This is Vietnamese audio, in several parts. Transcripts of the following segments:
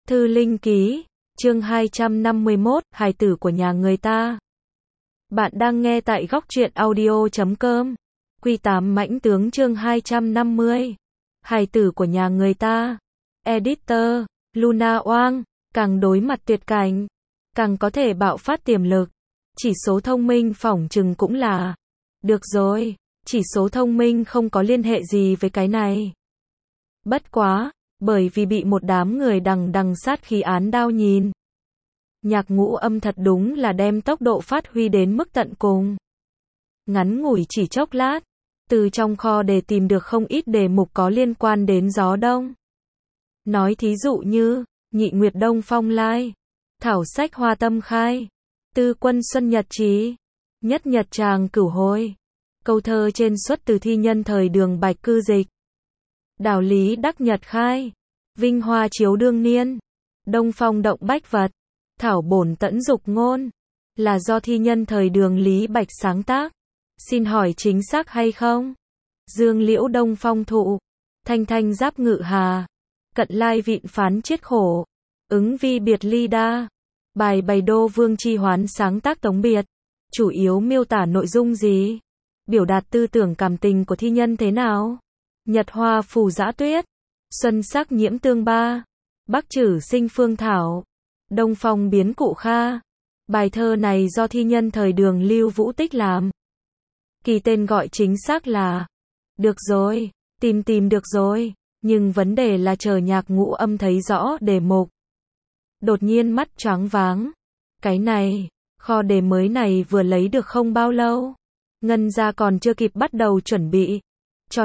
Thư Linh Ký, chương 251, hài tử của nhà người ta. Bạn đang nghe tại góc truyện audio.com. Q8 Mãnh Tướng chương 250. Hài tử của nhà người ta. Editor, Luna Oang, càng đối mặt tuyệt cảnh, càng có thể bạo phát tiềm lực. Chỉ số thông minh phỏng chừng cũng là. Được rồi, chỉ số thông minh không có liên hệ gì với cái này. Bất quá, bởi vì bị một đám người đằng sát khí án đao nhìn. Nhạc Ngũ Âm thật đúng là đem tốc độ phát huy đến mức tận cùng. Ngắn ngủi chỉ chốc lát, từ trong kho để tìm được không ít đề mục có liên quan đến gió đông. Nói thí dụ như, Nhị Nguyệt Đông Phong Lai, Thảo Sách Hoa Tâm Khai, Tư Quân Xuân Nhật Chí, Nhất Nhật Tràng Cửu Hôi, câu thơ trên xuất từ thi nhân thời Đường Bạch Cư dịch. Đạo lý đắc nhật khai, vinh hoa chiếu đương niên, đông phong động bách vật, thảo bổn tẫn dục ngôn, là do thi nhân thời Đường Lý Bạch sáng tác. Xin hỏi chính xác hay không? Dương liễu đông phong thụ, thanh thanh giáp ngự hà, cận lai vịn phán chiết khổ, ứng vi biệt ly đa. Bài Bày Đô Vương Chi Hoán sáng tác tống biệt, chủ yếu miêu tả nội dung gì? Biểu đạt tư tưởng cảm tình của thi nhân thế nào? Nhật hoa phù dã tuyết, xuân sắc nhiễm tương ba, bắc trử sinh phương thảo, đông phong biến cụ kha. Bài thơ này do thi nhân thời Đường Lưu Vũ Tích làm. Kỳ tên gọi chính xác là. Được rồi, tìm được rồi, nhưng vấn đề là chờ Nhạc Ngũ Âm thấy rõ đề mục. Đột nhiên mắt choáng váng. Cái này, kho đề mới này vừa lấy được không bao lâu. Ngân gia còn chưa kịp bắt đầu chuẩn bị. Cho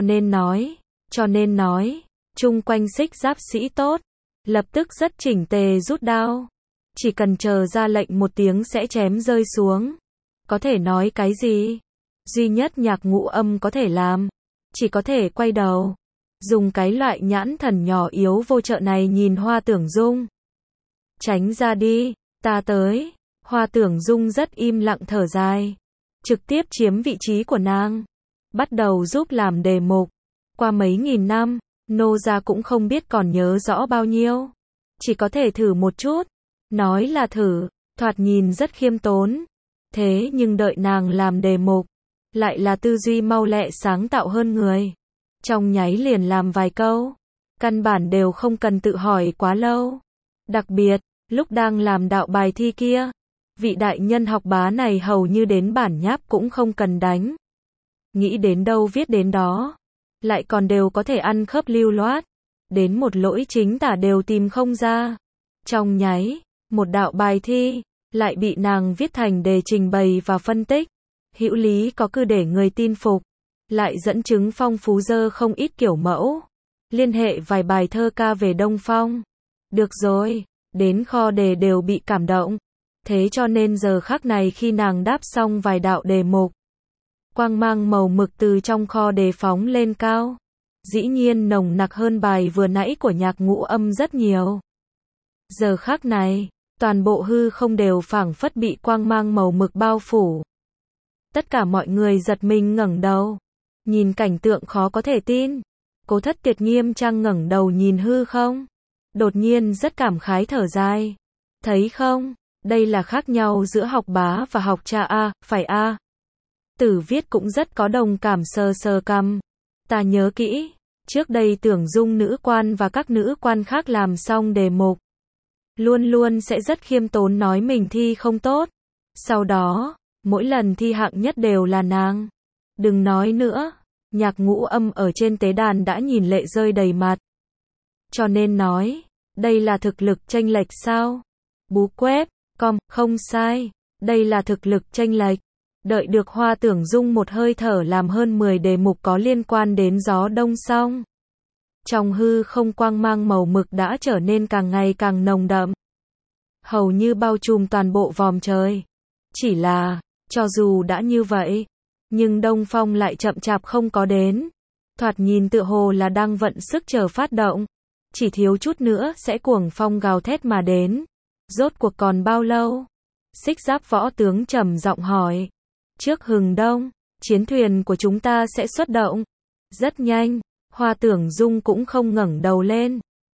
nên nói, chung quanh xích giáp sĩ tốt, lập tức rất chỉnh tề rút đao. Chỉ cần chờ ra lệnh một tiếng sẽ chém rơi xuống. Có thể nói cái gì? Duy nhất Nhạc Ngũ Âm có thể làm, chỉ có thể quay đầu. Dùng cái loại nhãn thần nhỏ yếu vô trợ này nhìn Hoa Tưởng Dung. Tránh ra đi, ta tới. Hoa Tưởng Dung rất im lặng thở dài. Trực tiếp chiếm vị trí của nàng. Bắt đầu giúp làm đề mục. Qua mấy nghìn năm, nô gia cũng không biết còn nhớ rõ bao nhiêu. Chỉ có thể thử một chút. Nói là thử, thoạt nhìn rất khiêm tốn. Thế nhưng đợi nàng làm đề mục, lại là tư duy mau lẹ sáng tạo hơn người. Trong nháy liền làm vài câu. Căn bản đều không cần tự hỏi quá lâu. Đặc biệt, lúc đang làm đạo bài thi kia, vị đại nhân học bá này hầu như đến bản nháp cũng không cần đánh. Nghĩ đến đâu viết đến đó. Lại còn đều có thể ăn khớp lưu loát. Đến một lỗi chính tả đều tìm không ra. Trong nháy, một đạo bài thi, lại bị nàng viết thành đề trình bày và phân tích. Hữu lý có cứ để người tin phục. Lại dẫn chứng phong phú dơ không ít kiểu mẫu. Liên hệ vài bài thơ ca về Đông Phong. Được rồi, đến kho đề đều bị cảm động. Thế cho nên giờ khắc này khi nàng đáp xong vài đạo đề mục, quang mang màu mực từ trong kho đề phóng lên cao. Dĩ nhiên nồng nặc hơn bài vừa nãy của Nhạc Ngũ Âm rất nhiều. Giờ khắc này, toàn bộ hư không đều phảng phất bị quang mang màu mực bao phủ. Tất cả mọi người giật mình ngẩng đầu. Nhìn cảnh tượng khó có thể tin. Cố Thất Tiệt nghiêm trang ngẩng đầu nhìn hư không. Đột nhiên rất cảm khái thở dài. Thấy không, đây là khác nhau giữa học bá và học cha a, phải a. Tử Viết cũng rất có đồng cảm sờ cằm. Ta nhớ kỹ, trước đây Tưởng Dung nữ quan và các nữ quan khác làm xong đề mục. Luôn sẽ rất khiêm tốn nói mình thi không tốt. Sau đó, mỗi lần thi hạng nhất đều là nàng. Đừng nói nữa, Nhạc Ngũ Âm ở trên tế đàn đã nhìn lệ rơi đầy mặt. Cho nên nói, đây là thực lực chênh lệch sao? Bú quép, không sai, đây là thực lực chênh lệch. Đợi được Hoa Tưởng Dung một hơi thở làm hơn 10 đề mục có liên quan đến gió đông xong. Trong hư không quang mang màu mực đã trở nên càng ngày càng nồng đậm. Hầu như bao trùm toàn bộ vòm trời. Chỉ là, cho dù đã như vậy, nhưng Đông Phong lại chậm chạp không có đến. Thoạt nhìn tựa hồ là đang vận sức chờ phát động. Chỉ thiếu chút nữa sẽ cuồng phong gào thét mà đến. Rốt cuộc còn bao lâu? Xích giáp võ tướng trầm giọng hỏi. Trước hừng đông, chiến thuyền của chúng ta sẽ xuất động. Rất nhanh, Hoa Tưởng Dung cũng không ngẩng đầu lên.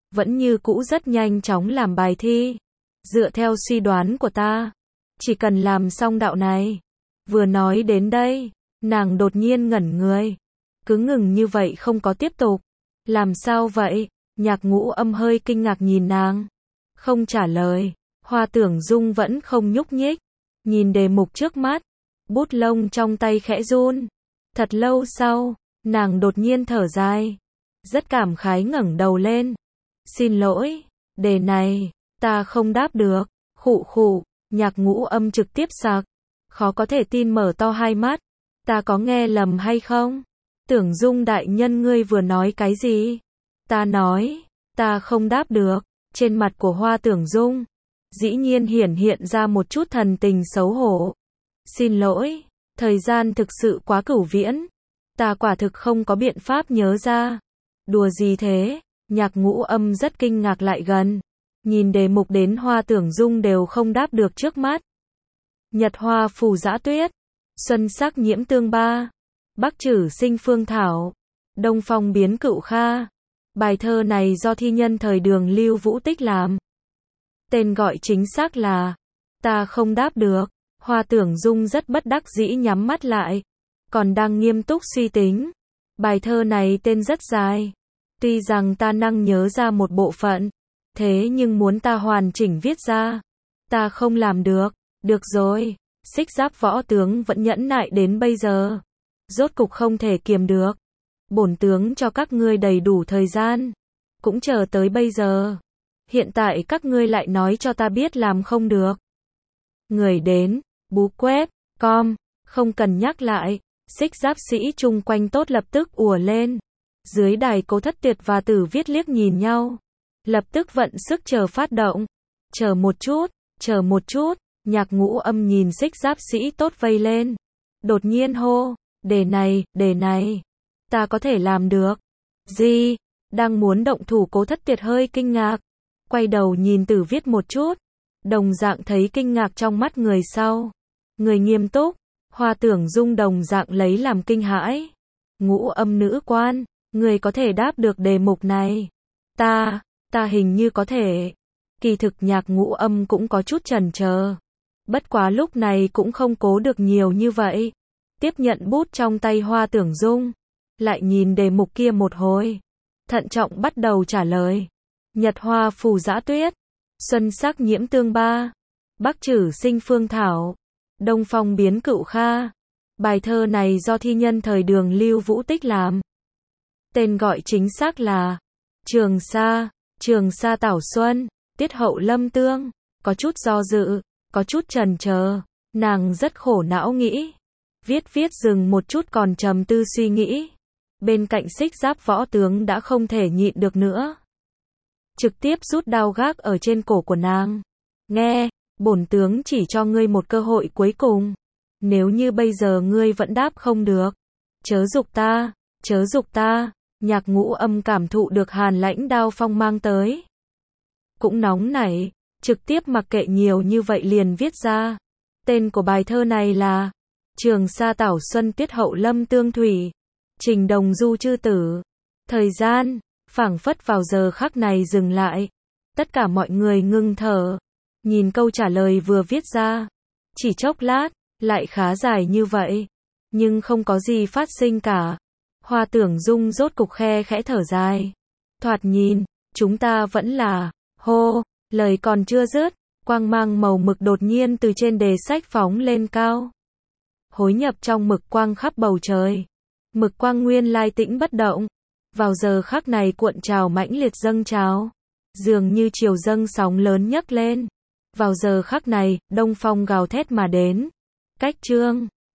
vẫn như cũ rất nhanh chóng làm bài thi. Dựa theo suy đoán của ta, chỉ cần làm xong đạo này. Vừa nói đến đây, nàng đột nhiên ngẩn người. Cứ ngừng như vậy không có tiếp tục. Làm sao vậy? Nhạc Ngũ Âm hơi kinh ngạc nhìn nàng. Không trả lời. Hoa Tưởng Dung vẫn không nhúc nhích. Nhìn đề mục trước mắt. Bút lông trong tay khẽ run. Thật lâu sau, nàng đột nhiên thở dài. Rất cảm khái ngẩng đầu lên. Xin lỗi, đề này, ta không đáp được. Khụ khụ, Nhạc Ngũ Âm trực tiếp sặc. Khó có thể tin mở to hai mắt. Ta có nghe lầm hay không? Tưởng Dung đại nhân ngươi vừa nói cái gì? Ta nói, ta không đáp được. Trên mặt của Hoa Tưởng Dung, dĩ nhiên hiện ra một chút thần tình xấu hổ. Xin lỗi, thời gian thực sự quá cửu viễn. Ta quả thực không có biện pháp nhớ ra. Đùa gì thế? Nhạc Ngũ Âm rất kinh ngạc lại gần. Nhìn đề mục đến Hoa Tưởng Dung đều không đáp được trước mắt. Nhật hoa phù dã tuyết. Xuân sắc nhiễm tương ba. Bắc trử sinh phương thảo. Đông phong biến cựu kha. Bài thơ này do thi nhân thời Đường Lưu Vũ Tích làm. Tên gọi chính xác là Ta không đáp được. Hoa Tưởng Dung rất bất đắc dĩ nhắm mắt lại. Còn đang nghiêm túc suy tính. Bài thơ này tên rất dài. Tuy rằng ta năng nhớ ra một bộ phận. Thế nhưng muốn ta hoàn chỉnh viết ra. Ta không làm được. Được rồi. Xích Giáp võ tướng vẫn nhẫn nại đến bây giờ. Rốt cục không thể kiềm được. Bổn tướng cho các ngươi đầy đủ thời gian. Cũng chờ tới bây giờ. Hiện tại các ngươi lại nói cho ta biết làm không được. Người đến, bú quét, com, không cần nhắc lại. Xích Giáp sĩ chung quanh tốt lập tức ùa lên. Dưới đài Cố Thất Tuyệt và Tử Viết liếc nhìn nhau. Lập tức vận sức chờ phát động. Chờ một chút. Nhạc Ngũ Âm nhìn Xích Giáp sĩ tốt vây lên. Đột nhiên hô, đề này. Ta có thể làm được. Gì? Đang muốn động thủ Cố Thất Tuyệt hơi kinh ngạc. Quay đầu nhìn Tử Viết một chút. Đồng dạng thấy kinh ngạc trong mắt người sau. Người nghiêm túc. Hoa Tưởng Dung đồng dạng lấy làm kinh hãi. Ngũ Âm nữ quan, người có thể đáp được đề mục này. Ta hình như có thể. Kỳ thực Nhạc Ngũ Âm cũng có chút chần chờ. Bất quá lúc này cũng không cố được nhiều như vậy. Tiếp nhận bút trong tay Hoa Tưởng Dung. Lại nhìn đề mục kia một hồi. Thận trọng bắt đầu trả lời. Nhật hoa phù dã tuyết. Xuân sắc nhiễm tương ba. Bắc trử sinh phương thảo. Đông phong biến cựu kha. Bài thơ này do thi nhân thời Đường Lưu Vũ Tích làm. Tên gọi chính xác là Trường Sa Tảo Xuân. Tiết hậu lâm tương. Có chút do dự, có chút chần chờ. Nàng rất khổ não nghĩ. Viết dừng một chút còn trầm tư suy nghĩ. Bên cạnh Xích Giáp võ tướng đã không thể nhịn được nữa. Trực tiếp rút đao gác ở trên cổ của nàng. Nghe, bổn tướng chỉ cho ngươi một cơ hội cuối cùng. Nếu như bây giờ ngươi vẫn đáp không được. Chớ dục ta. Nhạc Ngũ Âm cảm thụ được hàn lãnh đao phong mang tới. Cũng nóng nảy, trực tiếp mặc kệ nhiều như vậy liền viết ra. Tên của bài thơ này là Trường Sa Tảo Xuân Tiết hậu lâm tương thủy. Trình Đồng Du chư tử. Thời gian, phảng phất vào giờ khắc này dừng lại. Tất cả mọi người ngưng thở. Nhìn câu trả lời vừa viết ra. Chỉ chốc lát, lại khá dài như vậy. Nhưng không có gì phát sinh cả. Hoa Tưởng Dung rốt cục khẽ thở dài. Thoạt nhìn, chúng ta vẫn là, hô, lời còn chưa dứt. Quang mang màu mực đột nhiên từ trên đề sách phóng lên cao. Hối nhập trong mực quang khắp bầu trời. Mực quang nguyên lai tĩnh bất động. Vào giờ khắc này cuộn trào mãnh liệt dâng trào. Dường như chiều dâng sóng lớn nhấc lên. Vào giờ khắc này, đông phong gào thét mà đến. Cách chương